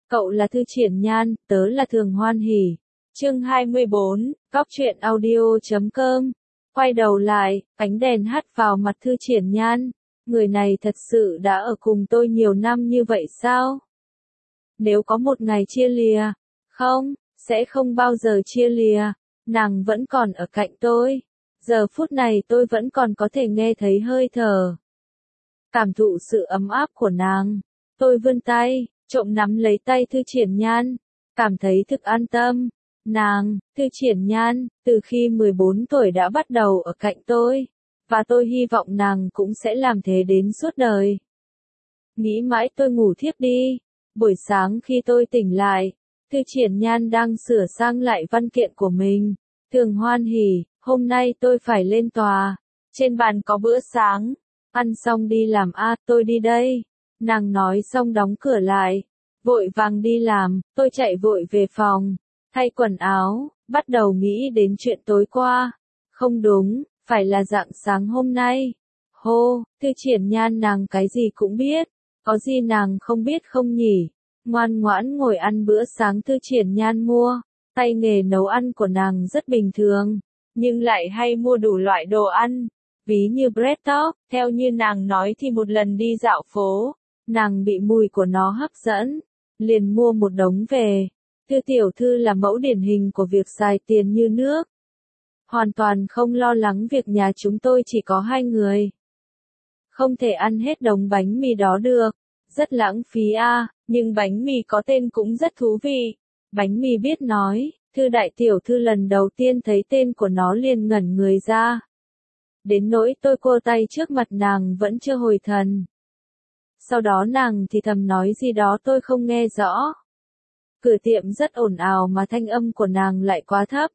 Cậu là Thư Triển Nhan, tớ là Thường Hoan Hỉ. Chương 24, Cóc truyện audio.com. Quay đầu lại, ánh đèn hắt vào mặt Thư Triển Nhan. Người này thật sự đã ở cùng tôi nhiều năm như vậy sao? Nếu có một ngày chia lìa, không, sẽ không bao giờ chia lìa. Nàng vẫn còn ở cạnh tôi. Giờ phút này tôi vẫn còn có thể nghe thấy hơi thở. Cảm thụ sự ấm áp của nàng. Tôi vươn tay, trộm nắm lấy tay Thư Triển Nhan. Cảm thấy thực an tâm. Nàng, Thư Triển Nhan, từ khi 14 tuổi đã bắt đầu ở cạnh tôi. Và tôi hy vọng nàng cũng sẽ làm thế đến suốt đời. Nghĩ mãi tôi ngủ thiếp đi. Buổi sáng khi tôi tỉnh lại, Thư Triển Nhan đang sửa sang lại văn kiện của mình. Thường Hoan Hỉ, hôm nay tôi phải lên tòa. Trên bàn có bữa sáng. Ăn xong đi làm tôi đi đây. Nàng nói xong đóng cửa lại. Vội vàng đi làm, tôi chạy vội về phòng. Thay quần áo, bắt đầu nghĩ đến chuyện tối qua. Không đúng, phải là rạng sáng hôm nay. Hô, Thư Triển Nhan nàng cái gì cũng biết. Có gì nàng không biết không nhỉ? Ngoan ngoãn ngồi ăn bữa sáng Thư Triển Nhan mua. Tay nghề nấu ăn của nàng rất bình thường, nhưng lại hay mua đủ loại đồ ăn. Ví như bread top, theo như nàng nói thì một lần đi dạo phố, nàng bị mùi của nó hấp dẫn, liền mua một đống về. Thư tiểu thư là mẫu điển hình của việc xài tiền như nước. Hoàn toàn không lo lắng việc nhà chúng tôi chỉ có 2 người. Không thể ăn hết đống bánh mì đó được, rất lãng phí nhưng bánh mì có tên cũng rất thú vị. Bánh mì biết nói, Thư đại tiểu thư lần đầu tiên thấy tên của nó liền ngẩn người ra. Đến nỗi tôi cô tay trước mặt nàng vẫn chưa hồi thần. Sau đó nàng thì thầm nói gì đó tôi không nghe rõ. Cửa tiệm rất ồn ào mà thanh âm của nàng lại quá thấp.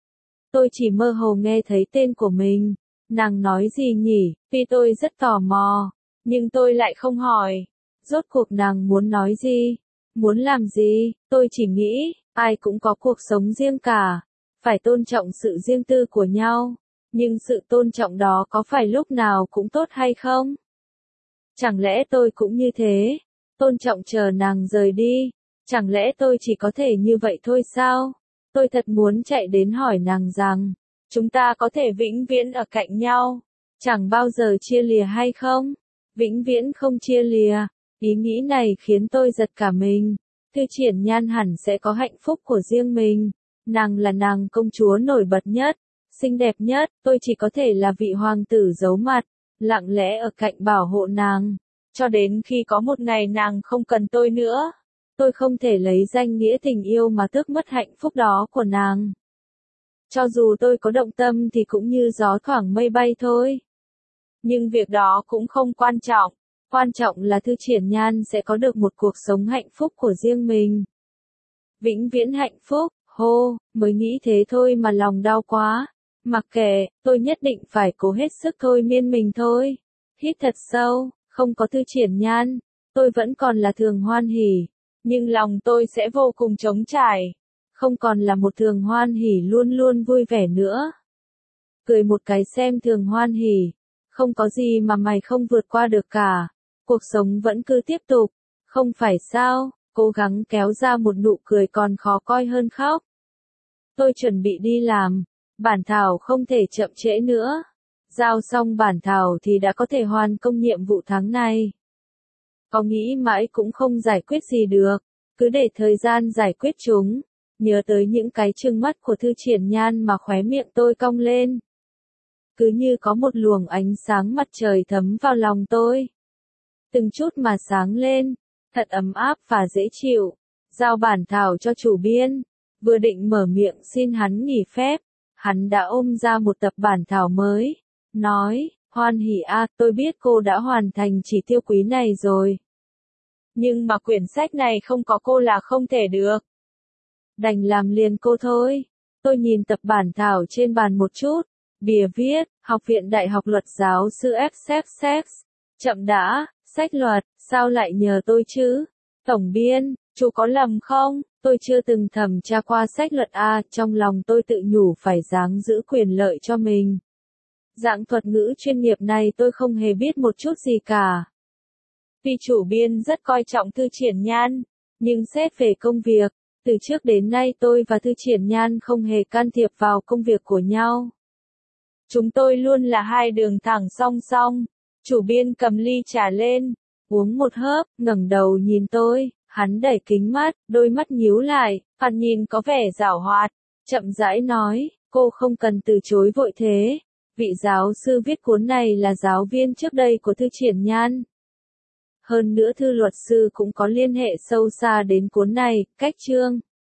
Tôi chỉ mơ hồ nghe thấy tên của mình. Nàng nói gì nhỉ? Tuy tôi rất tò mò, nhưng tôi lại không hỏi. Rốt cuộc nàng muốn nói gì? Muốn làm gì? Tôi chỉ nghĩ, ai cũng có cuộc sống riêng cả. Phải tôn trọng sự riêng tư của nhau. Nhưng sự tôn trọng đó có phải lúc nào cũng tốt hay không? Chẳng lẽ tôi cũng như thế? Tôn trọng chờ nàng rời đi. Chẳng lẽ tôi chỉ có thể như vậy thôi sao? Tôi thật muốn chạy đến hỏi nàng rằng, chúng ta có thể vĩnh viễn ở cạnh nhau, chẳng bao giờ chia lìa hay không? Vĩnh viễn không chia lìa. Ý nghĩ này khiến tôi giật cả mình. Thư Triển Nhan hẳn sẽ có hạnh phúc của riêng mình. Nàng là nàng công chúa nổi bật nhất, xinh đẹp nhất, tôi chỉ có thể là vị hoàng tử giấu mặt, lặng lẽ ở cạnh bảo hộ nàng. Cho đến khi có một ngày nàng không cần tôi nữa. Tôi không thể lấy danh nghĩa tình yêu mà tước mất hạnh phúc đó của nàng. Cho dù tôi có động tâm thì cũng như gió thoảng mây bay thôi. Nhưng việc đó cũng không quan trọng. Quan trọng là Thư Triển Nhan sẽ có được một cuộc sống hạnh phúc của riêng mình. Vĩnh viễn hạnh phúc, mới nghĩ thế thôi mà lòng đau quá. Mặc kệ, tôi nhất định phải cố hết sức thôi miên mình thôi. Hít thật sâu, không có Thư Triển Nhan, tôi vẫn còn là Thường Hoan Hỉ. Nhưng lòng tôi sẽ vô cùng trống trải. Không còn là một Thường Hoan Hỉ luôn luôn vui vẻ nữa. Cười một cái xem Thường Hoan Hỉ. Không có gì mà mày không vượt qua được cả. Cuộc sống vẫn cứ tiếp tục. Không phải sao, cố gắng kéo ra một nụ cười còn khó coi hơn khóc. Tôi chuẩn bị đi làm. Bản thảo không thể chậm trễ nữa. Giao xong bản thảo thì đã có thể hoàn công nhiệm vụ tháng này. Có nghĩ mãi cũng không giải quyết gì được. Cứ để thời gian giải quyết chúng. Nhớ tới những cái trừng mắt của Thư Triển Nhan mà khóe miệng tôi cong lên. Cứ như có một luồng ánh sáng mặt trời thấm vào lòng tôi. Từng chút mà sáng lên. Thật ấm áp và dễ chịu. Giao bản thảo cho chủ biên. Vừa định mở miệng xin hắn nghỉ phép. Hắn đã ôm ra một tập bản thảo mới. Nói, Hoan Hỉ tôi biết cô đã hoàn thành chỉ tiêu quý này rồi. Nhưng mà quyển sách này không có cô là không thể được. Đành làm liền cô thôi. Tôi nhìn tập bản thảo trên bàn một chút. Bìa viết, Học viện Đại học Luật giáo sư XXX. Chậm đã, sách luật, sao lại nhờ tôi chứ? Tổng biên, chú có lầm không? Tôi chưa từng thẩm tra qua sách luật trong lòng tôi tự nhủ phải ráng giữ quyền lợi cho mình. Dạng thuật ngữ chuyên nghiệp này tôi không hề biết một chút gì cả. Vì chủ biên rất coi trọng Thư Triển Nhan, Nhưng xét về công việc, từ trước đến nay tôi và Thư Triển Nhan không hề can thiệp vào công việc của nhau. Chúng tôi luôn là hai đường thẳng song song. Chủ biên cầm ly trà lên, uống một hớp, ngẩng đầu nhìn tôi, hắn đẩy kính mắt, đôi mắt nhíu lại, thoạt nhìn có vẻ giảo hoạt, chậm rãi nói, cô không cần từ chối vội thế. Vị giáo sư viết cuốn này là giáo viên trước đây của Thư Triển Nhan. Hơn nữa Thư luật sư cũng có liên hệ sâu xa đến cuốn này, cách chương.